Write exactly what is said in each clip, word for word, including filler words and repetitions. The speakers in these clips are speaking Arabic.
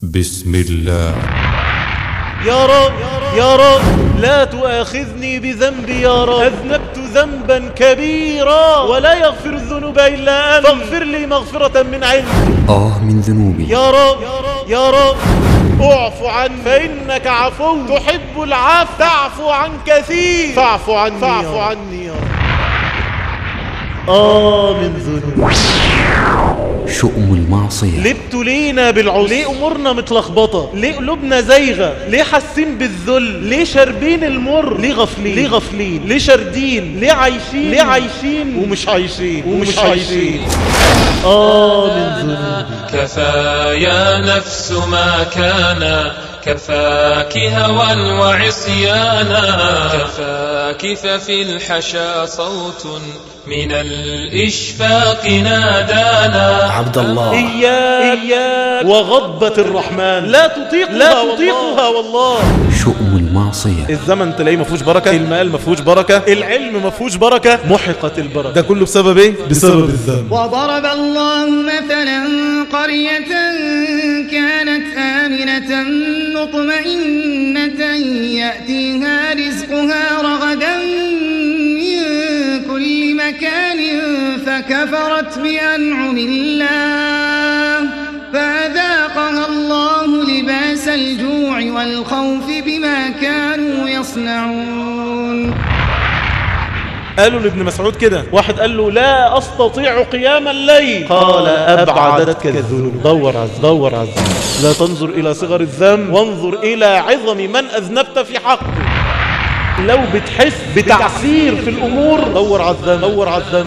بسم الله. يا رب يا رب لا تؤاخذني بذنبي يا رب، أذنبت ذنبا كبيرا ولا يغفر الذنوب إلا أنت، فاغفر لي مغفرة من عندك. آه من ذنوبي يا رب يا رب اعف عني فإنك عفو تحب العفو، تعفو عن كثير فاعف عني فاعف عني يا رب. آه من ذنوبي. شؤم المعصية. ليه ابتلينا بالعسر؟ ليه امورنا متلخبطه؟ ليه قلوبنا زايغه؟ ليه حاسين بالذل؟ ليه شاربين المر؟ ليه غافلين؟ ليه غافلين؟ ليه شاردين؟ ليه عايشين؟ ليه عايشين ومش عايشين ومش عايشين؟ آه من ذنوبي. كفى يا نفس ما كان، كفاك هوى وعصيانا، كفاك ففي الحشا صوت من الإشفاق نادانا. عبد الله إياك إياك وغضبة الرحمن لا تطيقها لا تطيقها والله. شؤم المعصية. الزمن تلاقيه ما فيهوش بركة، المال ما فيهوش بركة، العلم ما فيهوش بركة، محقت البركة. ده كله بسبب ايه؟ بسبب الذنب. وضرب الله مثلا قرية كانت آمنة مطمئنة يأتيها رزقها رغدا من كل مكان فكفرت بأنعم الله فأذاقها الله لباس الجوع والخوف بما كانوا يصنعون. قالوا لابن مسعود كده، واحد قال له لا أستطيع قيام الليل، قال أبعدتك الذنوب. دور عز دور عز لا تنظر إلى صغر الذنب وانظر إلى عظم من أذنبت في حقه. لو بتحس بتعسير في الأمور دور على الذنب دور على الذنب.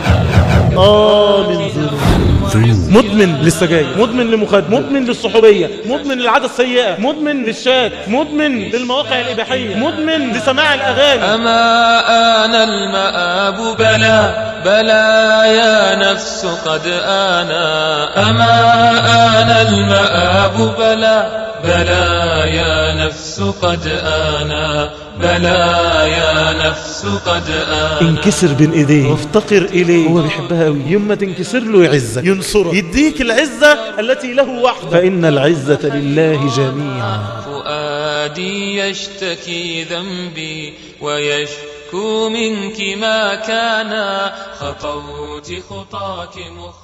آه من ذنوب. مدمن للسجاير، مدمن لمخدر، مدمن للصحوبية، مدمن للعادة السيئة، مدمن للشات، مدمن للمواقع الإباحية، مدمن لسماع الأغاني. أما آن المآب بلى بلى يا نفس قد آنا، أما آن المآب بلى بلى يا نفس قد آنا، بلى يا نفس قد آنا. انكسر بين ايديه وافتقر اليه، هو بيحبها قوي. يوم ما تنكسر له يعزك ينصرك يديك العزة التي له وحده، فإن العزة لله جميعا. فؤادي يشتكي ذنبي ويشكو منك ما كان، خطوت خطاك مخ